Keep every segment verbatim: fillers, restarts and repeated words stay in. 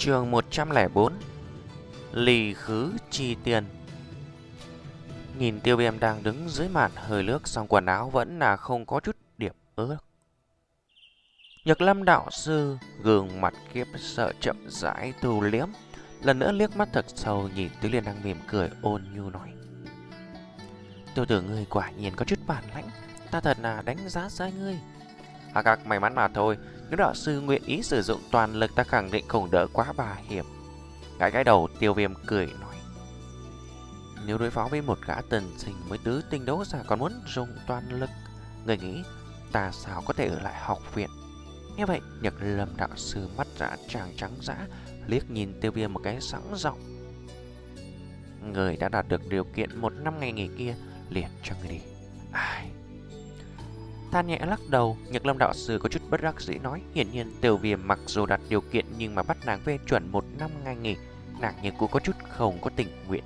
Chương một trăm lẻ bốn. Lì khứ chi tiền. Nhìn Tiêu Viêm đang đứng dưới màn hơi nước, xong quần áo vẫn là không có chút điểm ướt. Nhược Lâm đạo sư gương mặt khiếp sợ chậm rãi thu liếm, lần nữa liếc mắt thật sâu nhìn Tứ Liên đang mỉm cười ôn nhu nói: "Tiểu tử ngươi quả nhiên có chút bản lãnh, ta thật là đánh giá sai ngươi." "À các may mắn mà thôi, nếu đạo sư nguyện ý sử dụng toàn lực ta khẳng định không đỡ quá bà hiểm." Gãi gãi đầu, Tiêu Viêm cười nói: "Nếu đối phó với một gã tần sinh mới tứ tinh đấu giả còn muốn dùng toàn lực, người nghĩ ta sao có thể ở lại học viện?" Nghe vậy, Nhật Lâm đạo sư mắt dã tràng trắng dã liếc nhìn Tiêu Viêm một cái sẵn giọng: "Người đã đạt được điều kiện một năm ngày nghỉ kia, liền cho người đi." Ai... Than nhẹ lắc đầu, Nhật Lâm đạo sư có chút bất đắc dĩ nói: "Hiển nhiên Tiêu Viêm mặc dù đặt điều kiện nhưng mà bắt nàng phê chuẩn một năm ngày nghỉ, nàng như cũng có chút không có tình nguyện."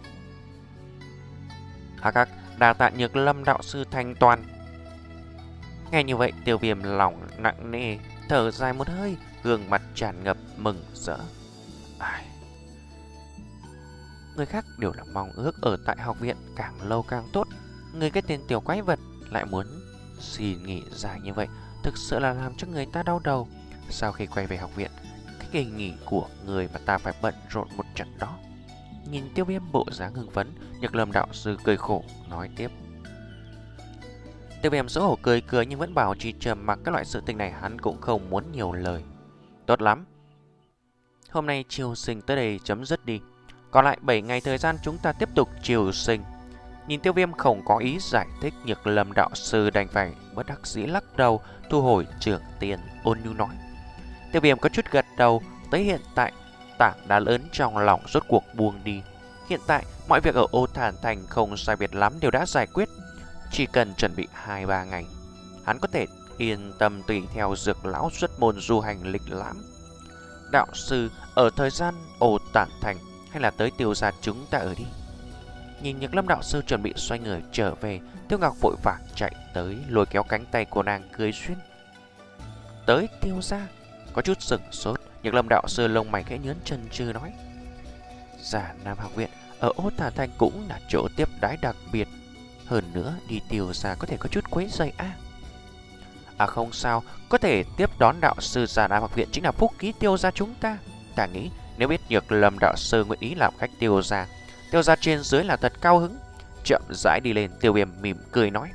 Hắc hắc, đa tạ Nhật Lâm đạo sư thanh toàn. Nghe như vậy, Tiêu Viêm lòng nặng nề thở dài một hơi, gương mặt tràn ngập mừng rỡ. Ai... Người khác đều là mong ước ở tại học viện càng lâu càng tốt, người cái tên tiểu quái vật lại muốn xin nghỉ dài như vậy, thực sự là làm cho người ta đau đầu. Sau khi quay về học viện, cái kỳ nghỉ của người mà ta phải bận rộn một trận đó. Nhìn Tiêu Viêm bộ dáng hưng phấn, Nhật Lâm đạo sư cười khổ nói tiếp. Tiêu Viêm xấu hổ cười cười nhưng vẫn bảo trì trầm mặc, các loại sự tình này hắn cũng không muốn nhiều lời. Tốt lắm, hôm nay triều sinh tới đây chấm dứt đi, còn lại bảy ngày thời gian chúng ta tiếp tục triều sinh. Nhìn Tiêu Viêm không có ý giải thích, Nhật Lâm đạo sư đành phải bất đắc dĩ lắc đầu, thu hồi trưởng tiền, ôn nhu nói. Tiêu Viêm có chút gật đầu. Tới hiện tại, tảng đá lớn trong lòng rốt cuộc buông đi. Hiện tại mọi việc ở Ô Thản Thành không sai biệt lắm đều đã giải quyết, chỉ cần chuẩn bị hai ba ngày, hắn có thể yên tâm tùy theo Dược lão xuất môn du hành lịch lãm. Đạo sư, ở thời gian Ô Thản Thành hay là tới Tiêu gia chúng ta ở đi? Nhìn Nhật Lâm đạo sư chuẩn bị xoay người trở về, Tiêu Ngọc vội vàng chạy tới, lôi kéo cánh tay của nàng cười xuyên. Tới Tiêu gia? Có chút sửng sốt, Nhật Lâm đạo sư lông mày khẽ nhớn chân chư nói: Già Nam học viện ở Ô Thản Thành cũng là chỗ tiếp đái đặc biệt, hơn nữa đi Tiêu gia có thể có chút quấy rầy a. À? à không sao, có thể tiếp đón đạo sư Già Nam học viện chính là phúc khí Tiêu gia chúng ta. Ta nghĩ nếu biết Nhật Lâm đạo sư nguyện ý làm khách Tiêu gia, Tiêu gia trên dưới là thật cao hứng. Chậm rãi đi lên, Tiêu Viêm mỉm cười nói: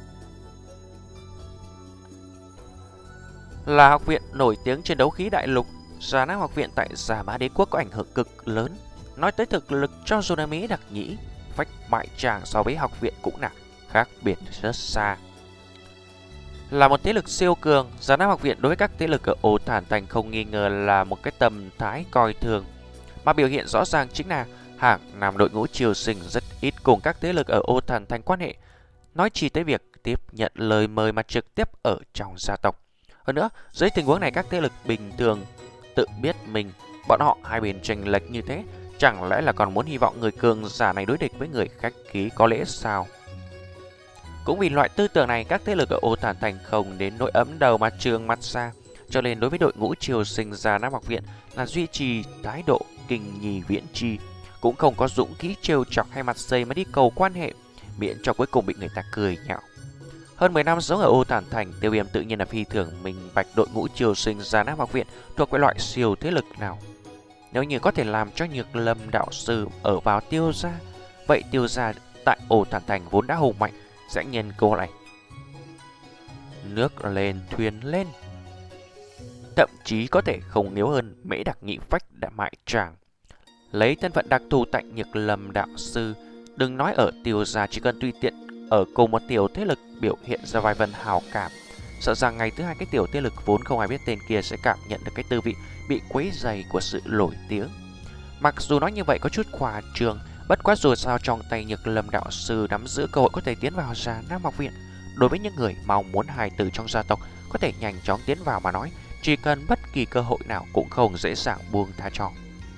Là học viện nổi tiếng trên đấu khí đại lục, Già Nam học viện tại Già Mã Đế quốc có ảnh hưởng cực lớn. Nói tới thực lực, cho dù là Mỹ đặc nhĩ phách bại tràng so với học viện cũng là khác biệt rất xa. Là một thế lực siêu cường, Già Nam học viện đối với các thế lực ở Ô Thản Thành không nghi ngờ là một cái tầm thái coi thường, mà biểu hiện rõ ràng chính là hàng năm đội ngũ triều sinh rất ít cùng các thế lực ở Ô Thản Thành quan hệ, nói chỉ tới việc tiếp nhận lời mời mà trực tiếp ở trong gia tộc. Hơn nữa, dưới tình huống này các thế lực bình thường tự biết mình bọn họ hai bên chênh lệch như thế, chẳng lẽ là còn muốn hy vọng người cường giả này đối địch với người khách khí có lẽ sao? Cũng vì loại tư tưởng này, các thế lực ở Ô Thản Thành không đến nỗi ấm đầu mà trương mắt ra, cho nên đối với đội ngũ triều sinh Già Nam học viện là duy trì thái độ kinh nhì viễn chi, cũng không có dũng khí trêu chọc hay mặt dày mà đi cầu quan hệ, miễn cho cuối cùng bị người ta cười nhạo. Hơn mười năm sống ở Ô Thản Thành, Tiêu Viêm tự nhiên là phi thường minh bạch đội ngũ triều sinh Già Nam học viện thuộc về loại siêu thế lực nào. Nếu như có thể làm cho Nhược Lâm đạo sư ở vào Tiêu gia, vậy Tiêu gia tại Ô Thản Thành vốn đã hùng mạnh sẽ nhân cơ này nước lên thuyền lên, thậm chí có thể không yếu hơn Mễ đặc nhị phách đã mại tràng. Lấy thân phận đặc thù tại Nhược Lâm đạo sư, đừng nói ở Tiêu gia, chỉ cần tùy tiện ở cùng một tiểu thế lực biểu hiện ra vài phần hào cảm, sợ rằng ngày thứ hai cái tiểu thế lực vốn không ai biết tên kia sẽ cảm nhận được cái tư vị bị quấy dày của sự nổi tiếng. Mặc dù nói như vậy có chút khoa trương, bất quá dù sao trong tay Nhược Lâm đạo sư nắm giữ cơ hội có thể tiến vào Già Nam học viện. Đối với những người mong muốn hài tử trong gia tộc có thể nhanh chóng tiến vào mà nói, chỉ cần bất kỳ cơ hội nào cũng không dễ dàng buông tha cho.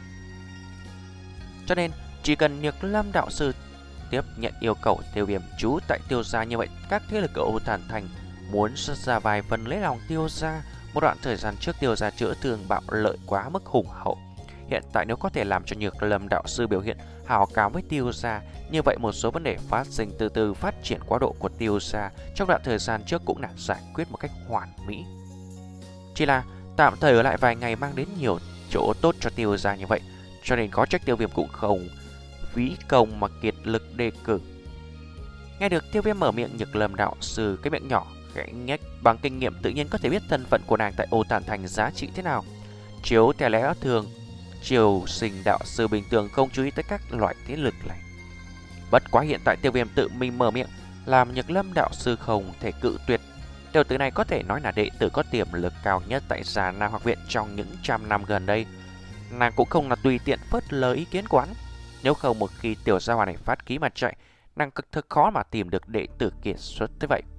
Cho nên chỉ cần Nhược Lâm đạo sư tiếp nhận yêu cầu Tiêu Viêm trú tại Tiêu gia, như vậy các thế lực ở Ô Thản Thành muốn xuất ra vài phần lấy lòng Tiêu gia. Một đoạn thời gian trước Tiêu gia chữa thương bạo lợi quá mức hùng hậu, Hiện tại nếu có thể làm cho Nhược Lâm đạo sư biểu hiện hào cảm với Tiêu gia, như vậy một số vấn đề phát sinh từ từ phát triển quá độ của Tiêu gia trong đoạn thời gian trước cũng đã giải quyết một cách hoàn mỹ. Chỉ là tạm thời ở lại vài ngày mang đến nhiều chỗ tốt cho Tiêu gia như vậy, cho nên có trách Tiêu Viêm cũng không phí công mà kiệt lực đề cử. Nghe được Tiêu Viêm mở miệng, Nhược Lâm đạo sư cái miệng nhỏ khẽ nhếch, bằng kinh nghiệm tự nhiên có thể biết thân phận của nàng tại Ô Tản Thành giá trị thế nào. Chiếu theo lẽ thường, triều sinh đạo sư bình thường không chú ý tới các loại thế lực này. Bất quá hiện tại Tiêu Viêm tự mình mở miệng, làm Nhược Lâm đạo sư không thể cự tuyệt. Tiểu tử này có thể nói là đệ tử có tiềm lực cao nhất tại Già Nam học viện trong những trăm năm gần đây. Nàng cũng không là tùy tiện phớt lờ ý kiến của hắn. Nếu không một khi tiểu gia hỏa này phát ký mà chạy, nàng cực thực khó mà tìm được đệ tử kiệt xuất tới vậy.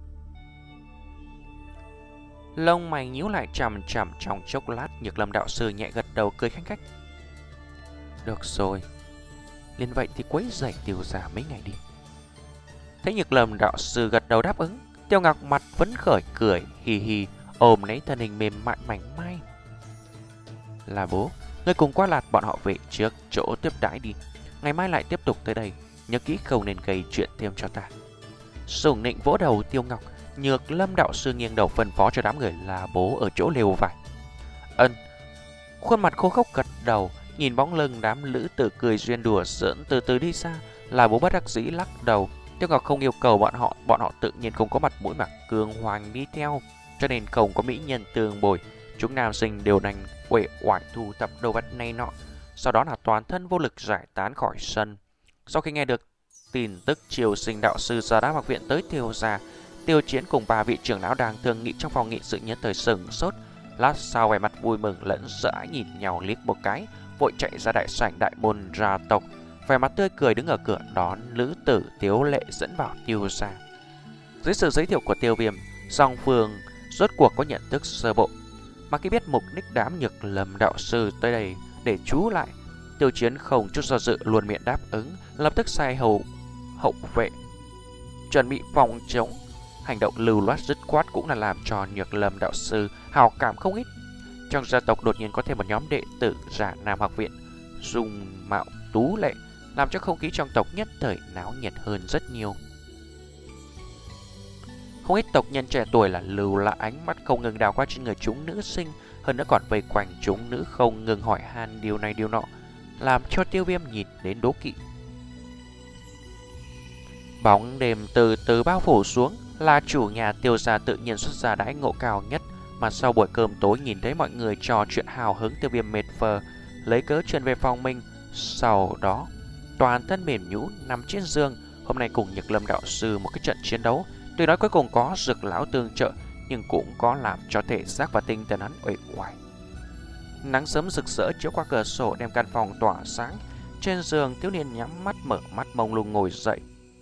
Lông mày nhíu lại chằm chằm trong chốc lát, Nhược Lâm đạo sư nhẹ gật đầu cười khanh khách. Được rồi, liền vậy thì quấy rầy Tiêu gia mấy ngày đi. Thấy Nhược Lâm đạo sư gật đầu đáp ứng, Tiêu Ngọc mặt phấn khởi cười hì hì, ôm lấy thân hình mềm mại mảnh mai. Là bố, ngươi cùng qua Lạt bọn họ về trước chỗ tiếp đãi đi, ngày mai lại tiếp tục tới đây, nhớ kỹ không nên gây chuyện thêm cho ta. Sủng nịnh vỗ đầu Tiêu Ngọc, Nhược Lâm đạo sư nghiêng đầu phân phó cho đám người là bố ở chỗ lều vải. Ân. Khuôn mặt khô khốc gật đầu, nhìn bóng lưng đám lữ tử cười duyên đùa giỡn từ từ đi xa, là bố bất đắc dĩ lắc đầu. Tiêu Ngọc không yêu cầu bọn họ, bọn họ tự nhiên không có mặt mũi mà cường hoàng đi theo, cho nên không có mỹ nhân tương bồi. Chúng nam sinh đều đành uể oải thu thập đồ vật này nọ, sau đó là toàn thân vô lực giải tán khỏi sân. Sau khi nghe được tin tức triều sinh đạo sư Già Nam học viện tới Tiêu gia, Tiêu Chiến cùng ba vị trưởng lão đang thương nghị trong phòng nghị sự nhất thời sừng sốt. Lát sau vẻ mặt vui mừng lẫn sợ hãi nhìn nhau liếc một cái, vội chạy ra đại sảnh đại môn gia tộc, vẻ mặt tươi cười đứng ở cửa đón lữ tử Tiếu Lệ dẫn vào Tiêu gia. Dưới sự giới thiệu của Tiêu Viêm, song phương rốt cuộc có nhận thức sơ bộ. Mà khi biết mục đích đám Nhược Lâm đạo sư tới đây để trú lại, Tiêu Chiến không chút do dự luôn miệng đáp ứng, lập tức sai hầu hậu vệ chuẩn bị phòng chống. Hành động lưu loát dứt khoát cũng là làm cho Nhược Lâm đạo sư hào cảm không ít. Trong gia tộc đột nhiên có thêm một nhóm đệ tử Già Nam học viện dung mạo tú lệ, làm cho không khí trong tộc nhất thời náo nhiệt hơn rất nhiều. Không ít tộc nhân trẻ tuổi là lưu lại ánh mắt không ngừng đào qua trên người chúng nữ sinh, hơn nữa còn vây quanh chúng nữ không ngừng hỏi han điều này điều nọ, làm cho Tiêu Viêm nhìn đến đố kỵ. Bóng đêm từ từ bao phủ xuống, là chủ nhà Tiêu gia tự nhiên xuất ra đãi ngộ cao nhất, mà sau buổi cơm tối nhìn thấy mọi người trò chuyện hào hứng, Tiêu Viêm mệt phờ, lấy cớ chuyển về phòng mình. Sau đó toàn thân mềm nhũ nằm trên giường. Hôm nay cùng Nhược Lâm đạo sư một cái trận chiến đấu, tuy nói cuối cùng có Dược lão tương trợ, nhưng cũng có làm cho thể xác và tinh thần hắn uể oải. Nắng sớm rực rỡ chiếu qua cửa sổ đem căn phòng tỏa sáng. Trên giường, thiếu niên nhắm mắt mở mắt mông lung ngồi dậy,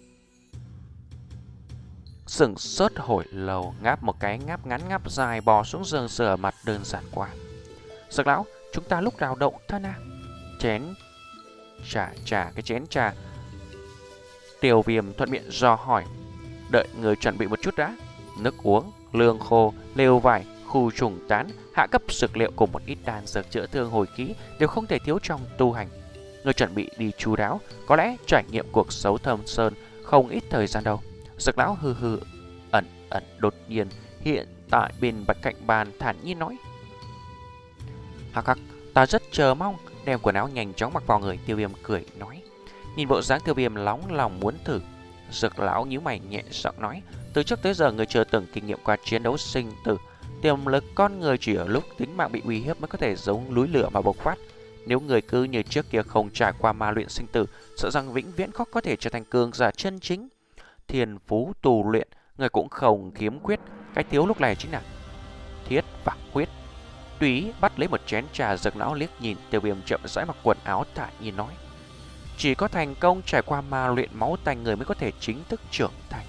sững sốt hồi lâu, ngáp một cái ngáp ngắn ngáp dài, bò xuống giường rửa mặt đơn giản qua. Dược lão, chúng ta lúc nào động thân à? Chén trà trà cái chén trà. Tiêu Viêm thuận miệng do hỏi. Đợi người chuẩn bị một chút đã. Nước uống, lương khô, lều vải, khu trùng tán, hạ cấp dược liệu cùng một ít đan dược chữa thương hồi khí đều không thể thiếu trong tu hành. Người chuẩn bị đi chu đáo, có lẽ trải nghiệm cuộc sống thâm sơn không ít thời gian đâu. Dược lão hư hư ẩn ẩn đột nhiên hiện tại bên bạch cạnh bàn thản nhiên nói. Hắc hắc, ta rất chờ mong. Đem quần áo nhanh chóng mặc vào người. Tiêu Viêm cười nói. Nhìn bộ dáng Tiêu Viêm nóng lòng muốn thử, Dược lão nhíu mày nhẹ giọng nói. Từ trước tới giờ người chưa từng kinh nghiệm qua chiến đấu sinh tử, tiềm lực con người chỉ ở lúc tính mạng bị uy hiếp mới có thể giống núi lửa mà bộc phát. Nếu người cứ như trước kia không trải qua ma luyện sinh tử, sợ rằng vĩnh viễn khó có thể trở thành cường giả chân chính. Thiên phú tu luyện, người cũng không khiếm khuyết, cái thiếu lúc này chính là thiết và huyết. Túy bắt lấy một chén trà, Dược lão liếc nhìn Tiêu Viêm chậm rãi mặc quần áo thản nhiên nói. Chỉ có thành công trải qua ma luyện máu tanh người mới có thể chính thức trưởng thành.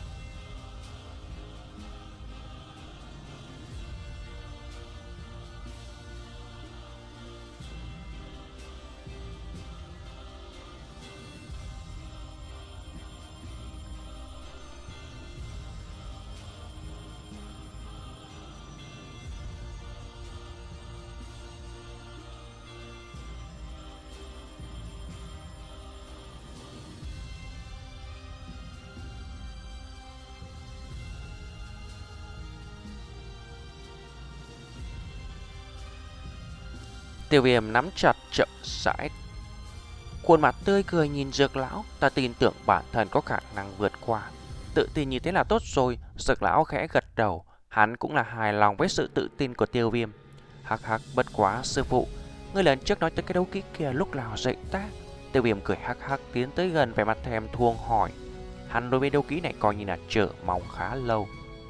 Tiêu Viêm nắm chặt chậm rãi khuôn mặt tươi cười nhìn Dược lão. Ta tin tưởng bản thân có khả năng vượt qua. Tự tin như thế là tốt rồi. Dược lão khẽ gật đầu. Hắn cũng là hài lòng với sự tự tin của Tiêu Viêm. Hắc hắc, bất quá sư phụ, ngươi lần trước nói tới cái đấu kỹ kia lúc nào dạy ta? Tiêu Viêm cười hắc hắc tiến tới gần, vẻ mặt thèm thuồng hỏi. Hắn đối với đấu kỹ này coi như là chờ mong khá lâu.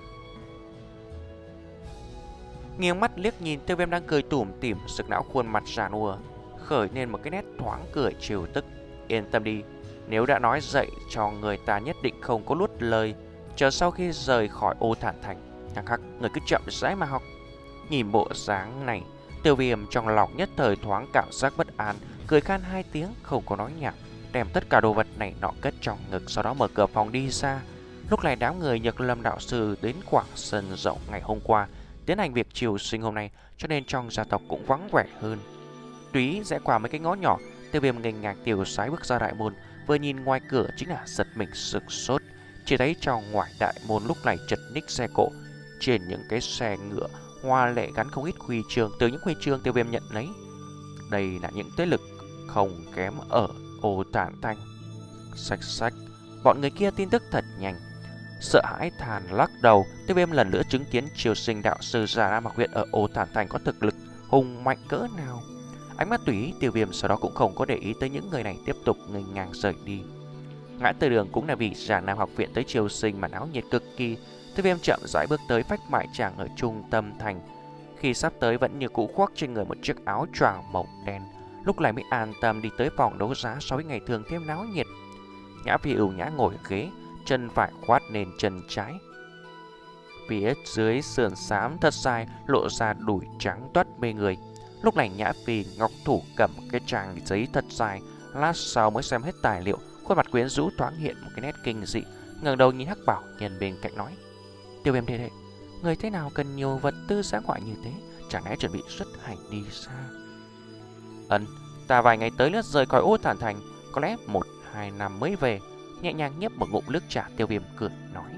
Nghiêng mắt liếc nhìn Tiêu Viêm đang cười tủm tỉm, Dược lão khuôn mặt già nua khởi nên một cái nét thoáng cười trêu tức. Yên tâm đi, nếu đã nói dạy cho người ta nhất định không có nuốt lời. Chờ sau khi rời khỏi Ô Thản Thành, hắc hắc, người cứ chậm rãi mà học. Nhìn bộ dáng này, Tiêu Viêm trong lòng nhất thời thoáng cảm giác bất an, cười khan hai tiếng không có nói nhảm, đem tất cả đồ vật này nọ cất trong ngực, sau đó mở cửa phòng đi ra. Lúc này đám người Nhật Lâm đạo sư đến quảng sân rộng ngày hôm qua tiến hành việc triều sinh hôm nay, cho nên trong gia tộc cũng vắng vẻ hơn. Túy rẽ qua mấy cái ngõ nhỏ, Tiêu Viêm nghênh ngang tiêu sái bước ra đại môn, vừa nhìn ngoài cửa chính là giật mình sửng sốt. Chỉ thấy trong ngoài đại môn lúc này chật ních xe cộ, trên những cái xe ngựa hoa lệ gắn không ít huy chương. Từ những huy chương Tiêu Viêm nhận lấy, đây là những thế lực không kém ở Ô Thản Thành. Xách xách, bọn người kia tin tức thật nhanh. Sợ hãi than lắc đầu, Tiêu Viêm lần nữa chứng kiến triều sinh đạo sư Già Nam Mặc huyện ở Ô Thản Thành có thực lực hùng mạnh cỡ nào. Ánh mắt tùy ý, Tiêu Viêm sau đó cũng không có để ý tới những người này, tiếp tục nghênh ngang rời đi. Ngã tư đường cũng là vì Già Nam học viện tới triều sinh mà náo nhiệt cực kỳ. Tiêu Viêm chậm rãi bước tới phách mại tràng ở trung tâm thành. Khi sắp tới vẫn như cũ khoác trên người một chiếc áo choàng màu đen, lúc này mới an tâm đi tới phòng đấu giá so với ngày thường thêm náo nhiệt. Nhã Phi ưu nhã ngồi ghế, chân phải khoát lên chân trái. Phía dưới sườn xám thật dài lộ ra đùi trắng toát mê người. Lúc này Nhã Phi ngọc thủ cầm cái trang giấy thật dài, lát sau mới xem hết tài liệu, khuôn mặt quyến rũ thoáng hiện một cái nét kinh dị, ngẩng đầu nhìn Hắc Bảo nhân bên cạnh nói: Tiêu Viêm đệ đệ, người thế nào cần nhiều vật tư dã ngoại như thế, chẳng lẽ chuẩn bị xuất hành đi xa? Ân, ta vài ngày tới lướt rời khỏi Ô Thản Thành, có lẽ một hai năm mới về. Nhẹ nhàng nhấp một ngụm nước trà, Tiêu Viêm cười nói: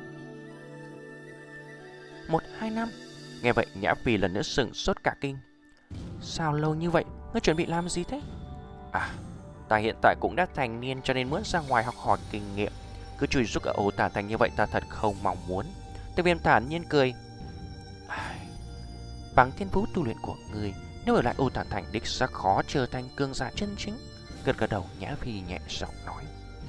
Một hai năm? Nghe vậy Nhã Phi lần nữa sừng sốt cả kinh. Sao lâu như vậy, ngươi chuẩn bị làm gì thế? À, ta hiện tại cũng đã thành niên cho nên muốn ra ngoài học hỏi kinh nghiệm. Cứ chui rúc ở Ô Thản Thành như vậy ta thật không mong muốn. Tiêu Viêm thản nhiên cười. À, bằng thiên phú tu luyện của ngươi, nếu ở lại Ô Thản Thành đích xác khó trở thành cường giả chân chính. Gật gật đầu, Nhã Phi nhẹ giọng nói: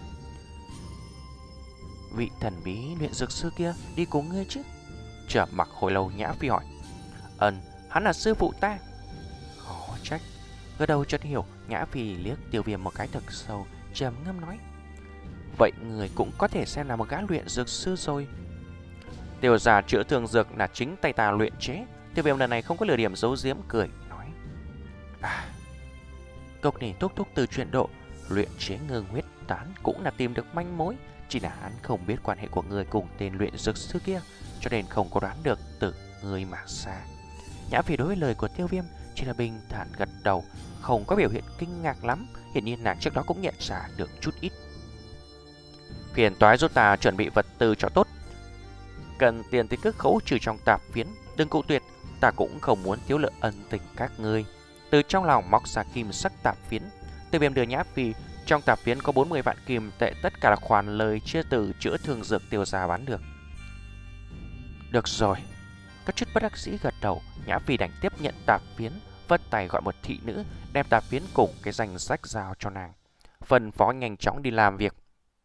Vị thần bí luyện dược sư kia đi cùng ngươi chứ? Chợp mặc hồi lâu, Nhã Phi hỏi: Ân, hắn là sư phụ ta. Khó trách. Gật đầu chợt hiểu, Nhã Phi liếc Tiêu Viêm một cái thật sâu, trầm ngâm nói: Vậy người cũng có thể xem là một gã luyện dược sư rồi. Tiêu gia chữa thương dược là chính tay ta luyện chế. Tiêu Viêm lần này không có lừa điểm giấu giếm, cười nói: À, cốc này thúc thúc từ chuyện độ luyện chế ngưng huyết tán cũng là tìm được manh mối, chỉ là hắn không biết quan hệ của người cùng tên luyện dược sư kia, cho nên không có đoán được từ người mà xa. Nhã Phi đối với lời của Tiêu Viêm chỉ là bình thản gật đầu, không có biểu hiện kinh ngạc lắm. Hiển nhiên nàng trước đó cũng nhận ra được chút ít. Phiền toái giúp ta chuẩn bị vật tư cho tốt. Cần tiền thì cứ khấu trừ trong tạp phiến, đừng cự tuyệt, ta cũng không muốn thiếu nợ ân tình các ngươi. Từ trong lòng móc ra kim sắc tạp phiến, Tiêu Viêm đưa Nhã Phi. Trong tạp phiến có bốn mươi vạn kim tệ, tất cả là khoản lời chia từ chữa thương dược Tiêu gia bán được. Được rồi. Có chút bất đắc dĩ gật đầu, Nhã Phi đành tiếp nhận tạp phiến, vất tay gọi một thị nữ đem tạp phiến cùng cái danh sách giao cho nàng, phân phó nhanh chóng đi làm việc.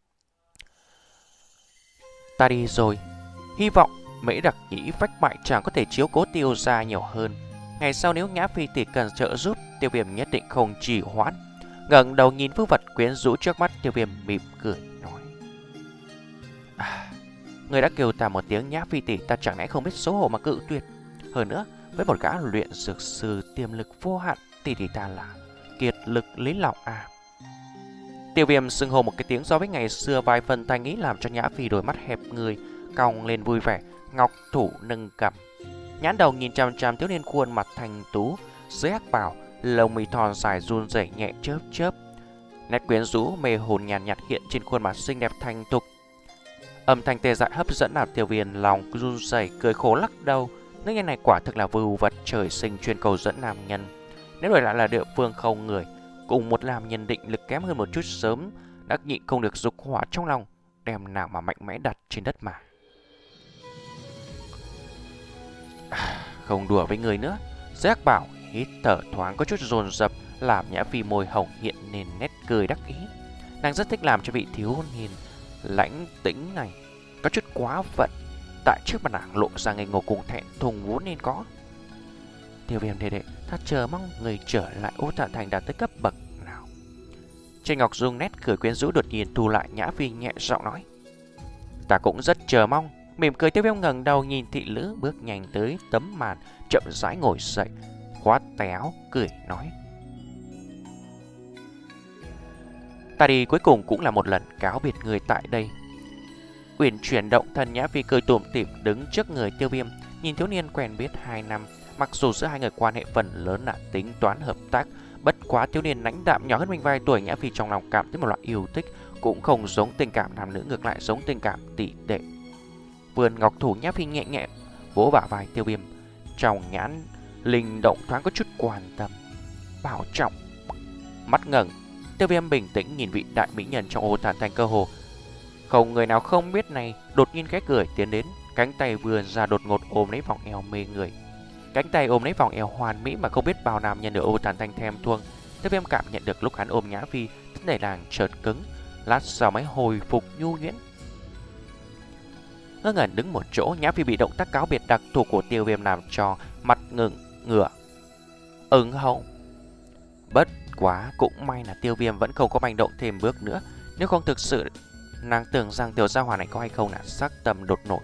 Ta đi rồi. Hy vọng Mễ Đặc Nhĩ phách mại chàng có thể chiếu cố Tiêu gia nhiều hơn. Ngày sau nếu Nhã Phi tỷ cần trợ giúp, Tiêu Viêm nhất định không trì hoãn. Ngẩng đầu nhìn phước vật quyến rũ trước mắt, Tiêu Viêm mỉm cười nói: À, người đã kêu ta một tiếng Nhã Phi tỷ, ta chẳng lẽ không biết xấu hổ mà cự tuyệt. Hơn nữa, với một gã luyện dược sư tiềm lực vô hạn, tỷ tỷ ta là kiệt lực lý lòng à. Tiêu Viêm xưng hô một cái tiếng so với ngày xưa vài phần thanh ý, làm cho Nhã Phi đôi mắt hẹp người cong lên vui vẻ, ngọc thủ nâng cằm, nhãn đầu nhìn chằm chằm thiếu niên khuôn mặt thanh tú dưới hắc bào, lông mi thon dài run rẩy nhẹ chớp chớp, nét quyến rũ mê hồn nhàn nhạt, nhạt hiện trên khuôn mặt xinh đẹp thanh tục. Âm thanh tê dại hấp dẫn làm Tiêu Viêm lòng run rẩy, cười khổ lắc đầu. Nữ nhân này quả thực là vưu vật trời sinh chuyên cầu dẫn nam nhân. Nếu đổi lại là địa phương không người, cùng một làm nhân định lực kém hơn một chút sớm đã nhịn không được dục hỏa trong lòng, đem nào mà mạnh mẽ đặt trên đất mà. À, không đùa với người nữa. Giác Bảo hít thở thoáng có chút dồn dập, làm Nhã Phi môi hồng hiện nên nét cười đắc ý. Nàng rất thích làm cho vị thiếu niên lãnh tĩnh này có chút quá phận, tại trước mặt nàng lộ ra ngây ngô cùng thẹn thùng vốn nên có. Tiêu Viêm đệ đệ, ta chờ mong người trở lại Ô Tạ Thành đạt tới cấp bậc nào? Trên Ngọc Dung nét cười quyến rũ đột nhiên thu lại, Nhã Phi nhẹ giọng nói. Ta cũng rất chờ mong. Mỉm cười, Tiêu Viêm ngẩng đầu nhìn thị nữ bước nhanh tới tấm màn, chậm rãi ngồi dậy, khoát tay áo cười nói. Ta đi cuối cùng cũng là một lần cáo biệt người tại đây. Uyển chuyển động thân, Nhã Phi cười tủm tỉm đứng trước người Tiêu Viêm, nhìn thiếu niên quen biết hai năm, mặc dù giữa hai người quan hệ phần lớn là tính toán hợp tác, bất quá thiếu niên lãnh đạm nhỏ hơn mình vài tuổi, Nhã Phi trong lòng cảm thấy một loại yêu thích, cũng không giống tình cảm nam nữ, ngược lại giống tình cảm tỷ đệ. Vươn ngọc thủ, Nhã Phi nhẹ nhẹ vỗ bả vai Tiêu Viêm, trong nhãn linh động thoáng có chút quan tâm. Bảo trọng. Mắt ngẩng, Tiêu Viêm bình tĩnh nhìn vị đại mỹ nhân trong Ô Tạ Thành, cơ hồ không người nào không biết này, đột nhiên khẽ cười tiến đến, cánh tay vươn ra đột ngột ôm lấy vòng eo mê người. Cánh tay ôm lấy vòng eo hoàn mỹ mà không biết bao nam nhân ở Ô Tạ Thành thèm thuồng. Tiêu Viêm cảm nhận được lúc hắn ôm Nhã Phi, thân thể nàng chợt cứng, lát sau mới hồi phục nhu nhuyễn. Ngơ ngẩn đứng một chỗ, Nhã Phi bị động tác cáo biệt đặc thù của Tiêu Viêm làm cho mặt ngừng ngửa ứng hậu. Bất quá cũng may là Tiêu Viêm vẫn không có manh động thêm bước nữa, nếu không thực sự nàng tưởng rằng tiểu gia hỏa này có hay không là sắc tâm đột nổi.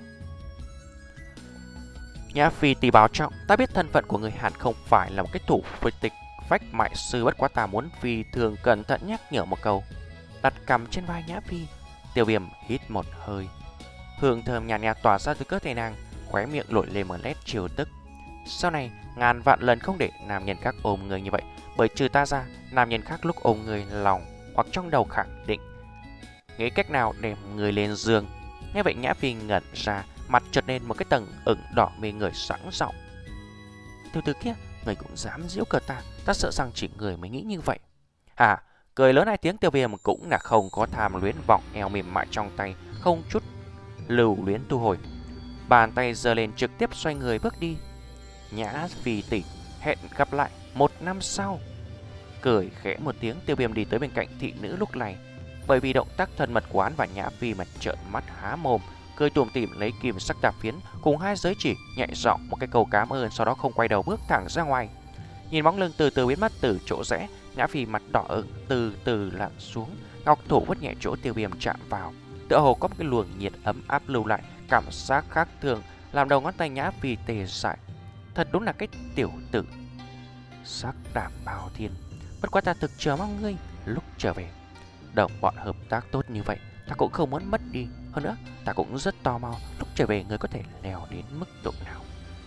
Nhã Phi tỷ báo trọng, ta biết thân phận của người hẳn không phải là một cái thủ phịch tịch phách mại sư, bất quá ta muốn Phi thường cẩn thận nhắc nhở một câu. Đặt cằm trên vai Nhã Phi, Tiêu Viêm hít một hơi, hương thơm nhàn nhạt tỏa ra từ cơ thể nàng, khóe miệng nổi lên một nét trêu tức. Sau này ngàn vạn lần không để nam nhân khác ôm người như vậy, bởi trừ ta ra, nam nhân khác lúc ôm người lòng hoặc trong đầu khẳng định nghĩ cách nào đem người lên giường. Nghe vậy Nhã Phi ngẩn ra, mặt chợt lên một cái tầng ửng đỏ mê người sáng giọng. Tiểu tử kia, người cũng dám giễu cợt ta, ta sợ rằng chỉ người mới nghĩ như vậy. À, cười lớn hai tiếng, Tiêu Viêm cũng là không có tham luyến, vòng eo mềm mại trong tay không chút lưu luyến thu hồi, bàn tay giơ lên trực tiếp xoay người bước đi. Nhã Phi tỷ, hẹn gặp lại một năm sau. Cười khẽ một tiếng, Tiêu Viêm đi tới bên cạnh thị nữ lúc này. Bởi vì động tác thân mật của hắn và Nhã Phi mà trợn mắt há mồm, cười tủm tỉm lấy kim sắc tạp phiến cùng hai giới chỉ nhẹ giọng một cái câu cảm ơn, sau đó không quay đầu bước thẳng ra ngoài. Nhìn bóng lưng từ từ biến mất từ chỗ rẽ, Nhã Phi mặt đỏ ửng từ từ lặn xuống, ngọc thủ vứt nhẹ chỗ Tiêu Viêm chạm vào, tựa hồ có một cái luồng nhiệt ấm áp lưu lại, cảm giác khác thường làm đầu ngón tay Nhã Phi tê dại. Thật đúng là cái tiểu tử sắc đảm bao thiên. Bất quá ta thực chờ mong ngươi lúc trở về. Đồng bọn hợp tác tốt như vậy, ta cũng không muốn mất đi. Hơn nữa, ta cũng rất tò mò lúc trở về ngươi có thể leo đến mức độ nào.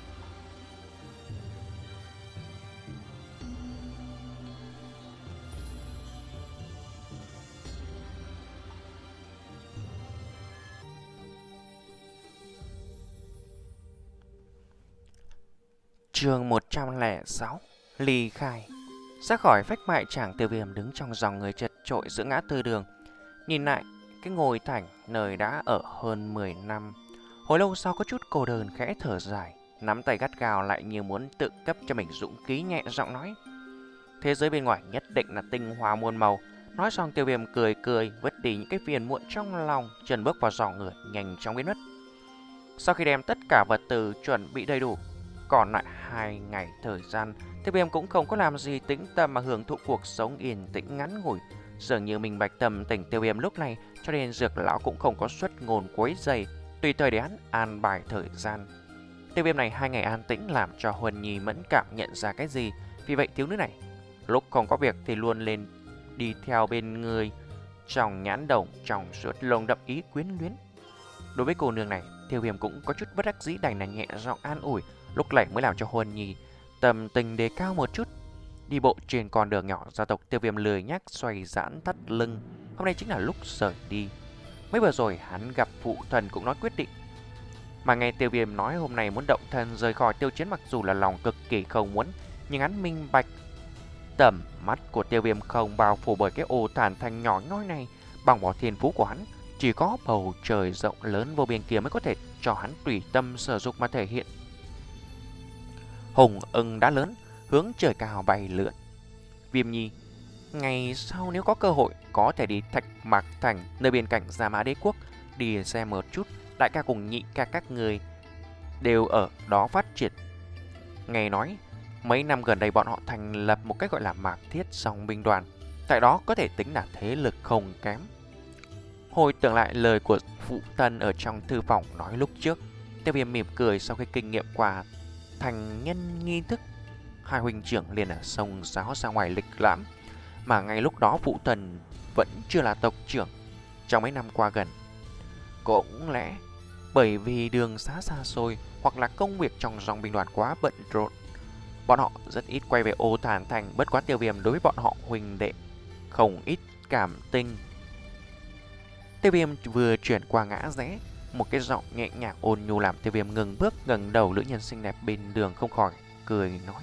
Chương một trăm lẻ sáu, ly khai. Ra khỏi phách mại chàng, Tiêu Viêm đứng trong dòng người chật chội giữa ngã tư đường, nhìn lại cái ngôi thành nơi đã ở hơn mười năm. Hồi lâu sau có chút cô đơn, khẽ thở dài, nắm tay gắt gao lại như muốn tự cấp cho mình dũng khí, nhẹ giọng nói: thế giới bên ngoài nhất định là tinh hoa muôn màu. Nói xong, Tiêu Viêm cười cười, vứt đi những cái phiền muộn trong lòng, chân bước vào dòng người nhanh chóng biến mất. Sau khi đem tất cả vật tư chuẩn bị đầy đủ, còn lại hai ngày thời gian, Tiêu Viêm cũng không có làm gì, tĩnh tâm mà hưởng thụ cuộc sống yên tĩnh ngắn ngủi. Dường như mình bạch tâm tỉnh Tiêu Viêm lúc này, cho nên Dược lão cũng không có xuất ngôn quấy rầy, tùy thời để hắn an bài thời gian. Tiêu Viêm này hai ngày an tĩnh làm cho Huân Nhi mẫn cảm nhận ra cái gì, vì vậy thiếu nữ này lúc không có việc thì luôn lên đi theo bên người, trong nhãn đồng trong suốt lồng đậm ý quyến luyến. Đối với cô nương này, Tiêu Viêm cũng có chút bất đắc dĩ, đành là nhẹ giọng an ủi, lúc này mới làm cho Huân Nhi tâm tình đề cao một chút. Đi bộ trên con đường nhỏ gia tộc, Tiêu Viêm lười nhác xoay giãn thắt lưng. Hôm nay chính là lúc rời đi. Mấy vừa rồi hắn gặp phụ thần cũng nói quyết định, mà nghe Tiêu Viêm nói hôm nay muốn động thân rời khỏi Tiêu Chiến, mặc dù là lòng cực kỳ không muốn, nhưng hắn minh bạch Tầm mắt của Tiêu Viêm không bao phủ bởi cái ô tàn thành nhỏ nhoi này. Bằng vào thiên phú của hắn, chỉ có bầu trời rộng lớn vô biên kia mới có thể cho hắn tùy tâm sử dụng mà thể hiện. Hùng ưng đã lớn, hướng trời cao bay lượn. Viêm Nhi, ngày sau nếu có cơ hội có thể đi Thạch Mạc Thành, nơi bên cạnh Gia Mã Đế Quốc, đi xem một chút. Đại ca cùng nhị ca các người đều ở đó phát triển. Nghe nói mấy năm gần đây bọn họ thành lập một cái gọi là Mạc Thiết Song binh đoàn, tại đó có thể tính là thế lực không kém. Hồi tưởng lại lời của phụ thân ở trong thư phòng nói lúc trước, Tiêu Viêm mỉm cười. Sau khi kinh nghiệm qua thành nhân nghi thức, hai huynh trưởng liền ở sông sáo ra ngoài lịch lãm, mà ngay lúc đó phụ thần vẫn chưa là tộc trưởng. Trong mấy năm qua gần, cũng lẽ bởi vì đường xá xa xôi hoặc là công việc trong dòng binh đoàn quá bận rộn, bọn họ rất ít quay về Ô Tàn Thành. Bất quá Tiêu Viêm đối với bọn họ huynh đệ không ít cảm tình. Tiêu Viêm vừa chuyển qua ngã rẽ, một cái giọng nhẹ nhàng ôn nhu làm Tiêu Viêm ngừng bước, ngẩng đầu. Nữ nhân xinh đẹp bên đường không khỏi cười nói: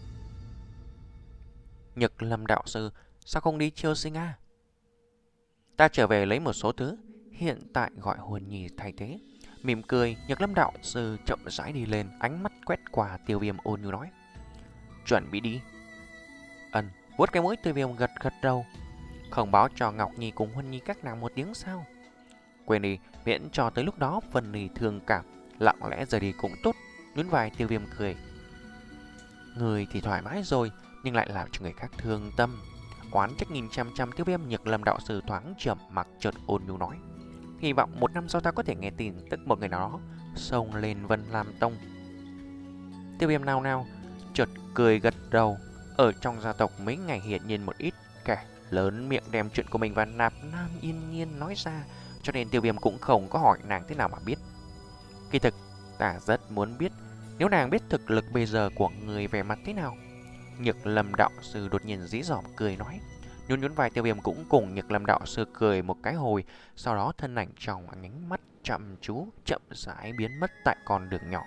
Nhật Lâm đạo sư, sao không đi chiêu sinh a? Ta trở về lấy một số thứ, hiện tại gọi Huân Nhi thay thế. Mỉm cười, Nhật Lâm đạo sư chậm rãi đi lên, ánh mắt quét qua Tiêu Viêm ôn nhu nói: Chuẩn bị đi. Ân, vuốt cái mũi. Tiêu Viêm gật gật đầu. Không báo cho Ngọc Nhi cùng Huân Nhi các nàng một tiếng sao? Quên đi, miễn cho tới lúc đó Vân Nhi thương cảm, lặng lẽ rời đi cũng tốt. Nhún vai Tiêu Viêm cười: Người thì thoải mái rồi, nhưng lại làm cho người khác thương tâm. Oán trách nhìn chăm chăm Tiêu Viêm, Nhật Lâm đạo sư thoáng trầm mặc chợt ôn nhu nói: Hy vọng một năm sau ta có thể nghe tin tức một người nào đó xông lên Vân Lam Tông. Tiêu Viêm nao nao chợt cười gật đầu. Ở trong gia tộc mấy ngày hiện nhiên một ít kẻ lớn miệng đem chuyện của mình và Nạp Nam Yên Nhiên nói ra, cho nên Tiêu Viêm cũng không có hỏi nàng thế nào mà biết. Kỳ thực ta rất muốn biết, nếu nàng biết thực lực bây giờ của người về mặt thế nào. Nhật Lâm đạo sư đột nhiên dí dỏm cười nói. Nhún nhún vai, Tiêu Viêm cũng cùng Nhật Lâm đạo sư cười một cái hồi, sau đó thân ảnh trong ánh mắt chăm chú chậm rãi biến mất tại con đường nhỏ.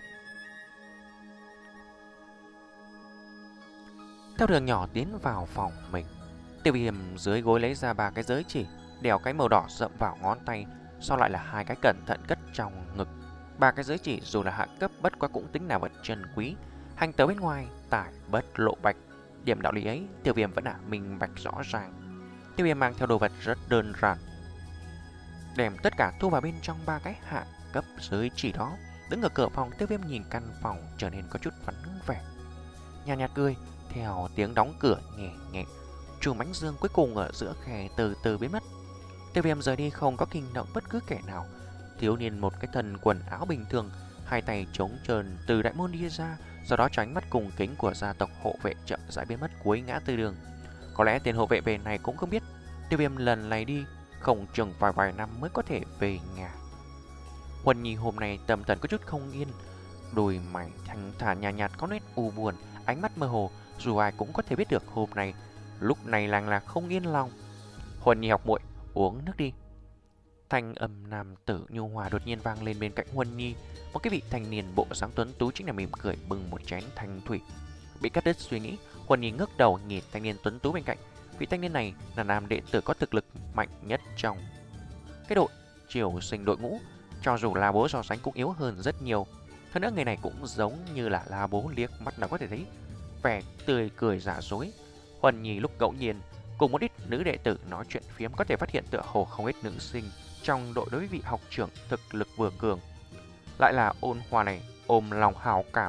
Theo đường nhỏ tiến vào phòng mình, Tiêu Viêm dưới gối lấy ra ba cái giới chỉ, đeo cái màu đỏ rậm vào ngón tay, sau lại là hai cái cẩn thận cất trong ngực. Ba cái giới chỉ dù là hạ cấp, bất quá cũng tính là vật chân quý. Hành tớ bên ngoài tải bất lộ bạch, điểm đạo lý ấy Tiêu Viêm vẫn đã minh bạch rõ ràng. Tiêu Viêm mang theo đồ vật rất đơn giản, đem tất cả thu vào bên trong ba cái hạ cấp giới chỉ đó. Đứng ở cửa phòng, Tiêu Viêm nhìn căn phòng trở nên có chút vắng vẻ, nhạt nhạt cười. Theo tiếng đóng cửa nhẹ nhẹ, chùm ánh dương cuối cùng ở giữa khe từ từ biến mất. Tiêu Viêm rời đi không có kinh động bất cứ kẻ nào. Thiếu niên một cái thân quần áo bình thường, hai tay trống trơn từ đại môn đi ra, sau đó tránh mắt cùng kính của gia tộc hộ vệ chậm rãi biến mất cuối ngã tư đường. Có lẽ tên hộ vệ về này cũng không biết Tiêu Viêm lần này đi không chừng vài vài năm mới có thể về nhà. Huân Nhi hôm nay tâm thần có chút không yên, đôi mày thanh thản nhạt nhạt có nét u buồn, ánh mắt mơ hồ. Dù ai cũng có thể biết được hôm nay lúc này làng là không yên lòng. Huân Nhi học muội, uống nước đi. Thanh âm nam tử nhu hòa đột nhiên vang lên bên cạnh Huân Nhi. Một cái vị thanh niên bộ dáng tuấn tú chính là mỉm cười bưng một chén thanh thủy. Bị cắt đứt suy nghĩ, Huân Nhi ngước đầu nhìn thanh niên tuấn tú bên cạnh. Vị thanh niên này là nam đệ tử có thực lực mạnh nhất trong cái đội triều sinh đội ngũ, cho dù La Bố so sánh cũng yếu hơn rất nhiều. Hơn nữa người này cũng giống như là La Bố, liếc mắt nào có thể thấy vẻ tươi cười giả dối. Huân Nhi lúc ngẫu nhiên cùng một ít nữ đệ tử nói chuyện phiếm có thể phát hiện tựa hồ không ít nữ sinh trong đội đối với vị học trưởng thực lực vừa cường lại là ôn hòa này ôm lòng hào cảm.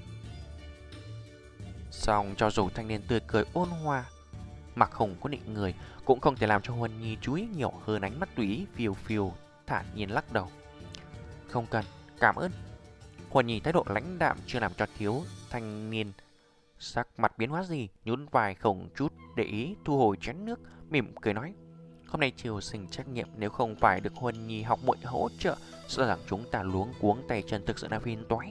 Song cho dù thanh niên tươi cười ôn hòa, mặc hùng có định người, cũng không thể làm cho Huân Nhi chú ý nhiều hơn. Ánh mắt tùy ý phiêu phiêu thản nhiên lắc đầu. Không cần, cảm ơn. Huân Nhi thái độ lãnh đạm chưa làm cho thiếu thanh niên sắc mặt biến hóa gì, nhún vai không chút để ý thu hồi chén nước, mỉm cười nói: Hôm nay triều sinh trách nhiệm, nếu không phải được Huân Nhi học muội hỗ trợ, sợ rằng chúng ta luống cuống tay chân, thực sự là phiền toái.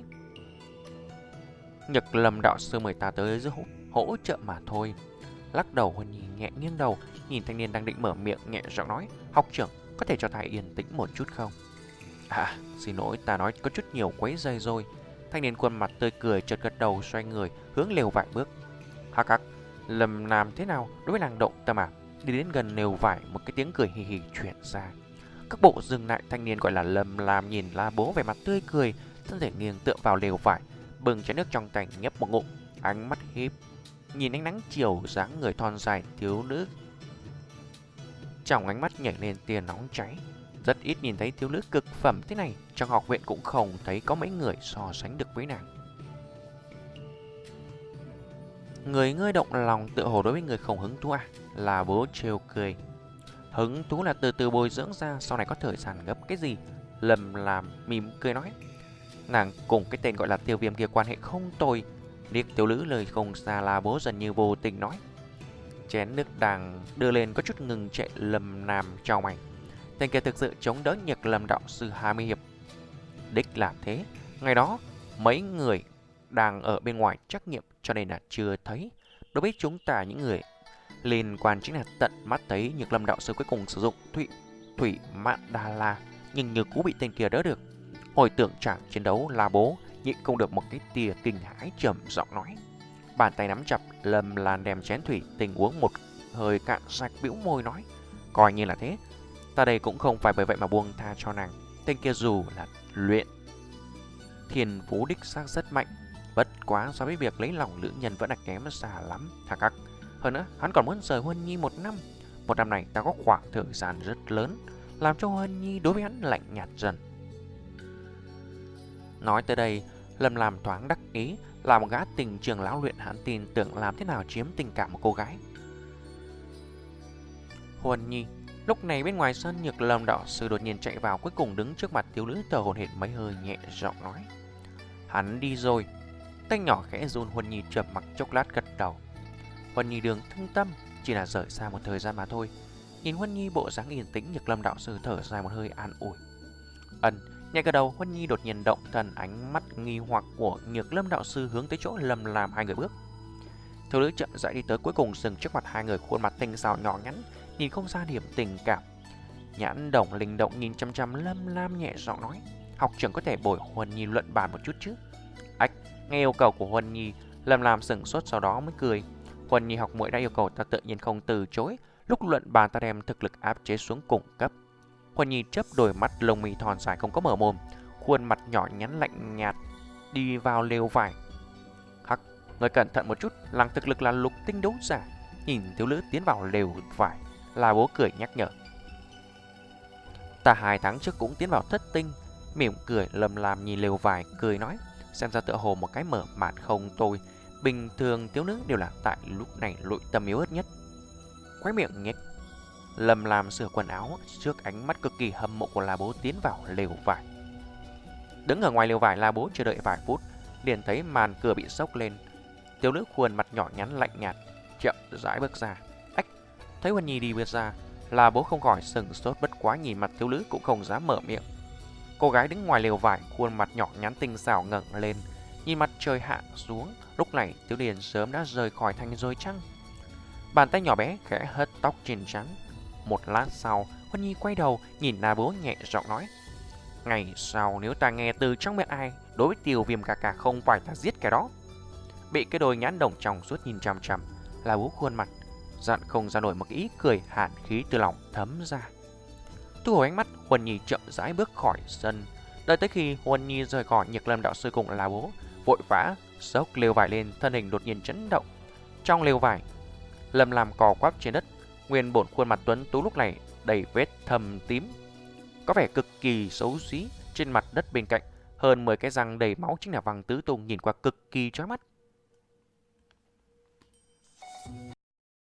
Nhật Lâm đạo sư mời ta tới giúp hỗ trợ mà thôi. Lắc đầu, Huân Nhi nhẹ nghiêng đầu nhìn thanh niên đang định mở miệng, nhẹ giọng nói: Học trưởng, có thể cho ta yên tĩnh một chút không? À, xin lỗi, ta nói có chút nhiều quấy rầy rồi. Thanh niên khuôn mặt tươi cười chợt gật đầu, xoay người hướng lều vài bước. Hắc hắc, Lâm Nam thế nào đối với làng Động Tâm à? Đi đến gần lều vải, một cái tiếng cười hì hì chuyển ra. Các bộ dừng lại, thanh niên gọi là Lâm Lam nhìn La Bố vẻ mặt tươi cười, thân thể nghiêng tựa vào lều vải, bưng chén nước trong tay nhấp một ngụm, ánh mắt híp nhìn ánh nắng chiều, dáng người thon dài thiếu nữ. Trong ánh mắt nhảy lên tia nóng cháy. Rất ít nhìn thấy thiếu nữ cực phẩm thế này, trong học viện cũng không thấy có mấy người so sánh được với nàng. Người ngươi động lòng tự hồ đối với người không hứng thú à? La Bố trêu cười. Hứng thú là từ từ bồi dưỡng ra, sau này có thời gian gấp cái gì? Lâm Lam mỉm cười nói. Nàng cùng cái tên gọi là Tiêu Viêm kia quan hệ không tồi. Liếc thiếu nữ lời không xa, La Bố dần như vô tình nói. Chén nước đang đưa lên có chút ngừng trệ. Lâm Nam chào mày. Tên kia thực sự chống đỡ Nhược Lâm đạo sư hai mươi hiệp. Đích là thế. Ngày đó mấy người đang ở bên ngoài trắc nghiệm cho nên là chưa thấy. Đối với chúng ta những người liên quan chính là tận mắt thấy Nhược Lâm đạo sư cuối cùng sử dụng thủy thủy mạn đà la, nhưng như cũ bị tên kia đỡ được. Hồi tưởng trạng chiến đấu, La Bố nhịn không được một cái tia kinh hãi, trầm giọng nói. Bàn tay nắm chặt, Lâm Lan đem chén thủy tình uống một hơi cạn sạch, bĩu môi nói. Coi như là thế, ta đây cũng không phải bởi vậy mà buông tha cho nàng. Tên kia dù là luyện thiên phú đích xác rất mạnh, bất quá so với việc lấy lòng nữ nhân vẫn là kém xa lắm. Hạc hạc. Hơn nữa, hắn còn muốn rời Huân Nhi một năm. Một năm này ta có khoảng thời gian rất lớn, làm cho Huân Nhi đối với hắn lạnh nhạt dần. Nói tới đây, Lâm Lam thoáng đắc ý, là một gã tình trường lão luyện, hắn tin tưởng làm thế nào chiếm tình cảm một cô gái. Huân Nhi. Lúc này bên ngoài sân, Nhược Lâm đạo sư đột nhiên chạy vào, cuối cùng đứng trước mặt thiếu nữ thở hổn hển mấy hơi, nhẹ giọng nói. Hắn đi rồi. Tay nhỏ khẽ run, Huân Nhi trầm mặc chốc lát gật đầu. Huân Nhi đường thương tâm, chỉ là rời xa một thời gian mà thôi. Nhìn Huân Nhi bộ dáng yên tĩnh, Nhược Lâm đạo sư thở dài một hơi an ủi. Ân. Nhẹ gật đầu, Huân Nhi đột nhiên động thần, ánh mắt nghi hoặc của Nhược Lâm đạo sư hướng tới chỗ Lâm Lam hai người bước. Thiếu nữ chậm rãi đi tới, cuối cùng dừng trước mặt hai người, khuôn mặt tinh xảo nhỏ nhắn, nhìn không ra điểm tình cảm. Nhãn đồng linh động nhìn chăm chăm Lâm Lam, nhẹ giọng nói. Học trưởng có thể bồi Huân Nhi luận bàn một chút chứ? Ách, nghe yêu cầu của Huân Nhi, Lâm Lam sững sốt sau đó mới cười. Huân Nhi học muội đã yêu cầu, ta tự nhiên không từ chối. Lúc luận bàn ta đem thực lực áp chế xuống cùng cấp. Huân Nhi chớp đôi mắt, lông mi thon dài không có mở mồm, khuôn mặt nhỏ nhắn lạnh nhạt đi vào lều vải. Hắc, người cẩn thận một chút, lăng thực lực là lục tinh đấu giả. Nhìn thiếu nữ tiến vào lều vải, La Bố cười nhắc nhở. Ta hai tháng trước cũng tiến vào thất tinh. Mỉm cười, Lâm Lam nhìn lều vải cười nói. Xem ra tựa hồ một cái mở màn không tôi. Bình thường thiếu nữ đều là tại lúc này nội tâm yếu ớt nhất. Khóe miệng nhếch, Lâm Lam sửa quần áo trước ánh mắt cực kỳ hâm mộ của La Bố tiến vào lều vải. Đứng ở ngoài lều vải, La Bố chờ đợi vài phút, liền thấy màn cửa bị xốc lên. Thiếu nữ khuôn mặt nhỏ nhắn lạnh nhạt chậm rãi bước ra. Ách, thấy Huân Nhi đi bước ra, La Bố không khỏi sừng sốt, bất quá nhìn mặt thiếu nữ cũng không dám mở miệng. Cô gái đứng ngoài lều vải, khuôn mặt nhỏ nhắn tinh xảo ngẩng lên, nhìn mặt trời hạ xuống. Lúc này thiếu niên sớm đã rời khỏi thành rồi chăng? Bàn tay nhỏ bé khẽ hất tóc trên trán. Một lát sau, Huân Nhi quay đầu nhìn La Bố, nhẹ giọng nói. Ngày sau nếu ta nghe từ trong miệng ai, đối với Tiêu Viêm ca ca không phải ta giết kẻ đó. Bị cái đôi nhãn đồng trong suốt nhìn chằm chằm, La Bố khuôn mặt giận không ra nổi một ý cười hàn khí từ lòng thấm ra. Thu hồi ánh mắt, Huân Nhi chậm rãi bước khỏi sân. Đợi tới khi Huân Nhi rời khỏi, Nhược Lâm đạo sư cùng La Bố vội vã xốc lều vải lên, thân hình đột nhiên chấn động. Trong lều vải, Lâm Lam cò quắp trên đất, nguyên bổn khuôn mặt tuấn tú lúc này đầy vết thâm tím, có vẻ cực kỳ xấu xí. Trên mặt đất bên cạnh, hơn mười cái răng đầy máu chính là văng tứ tung, nhìn qua cực kỳ chói mắt.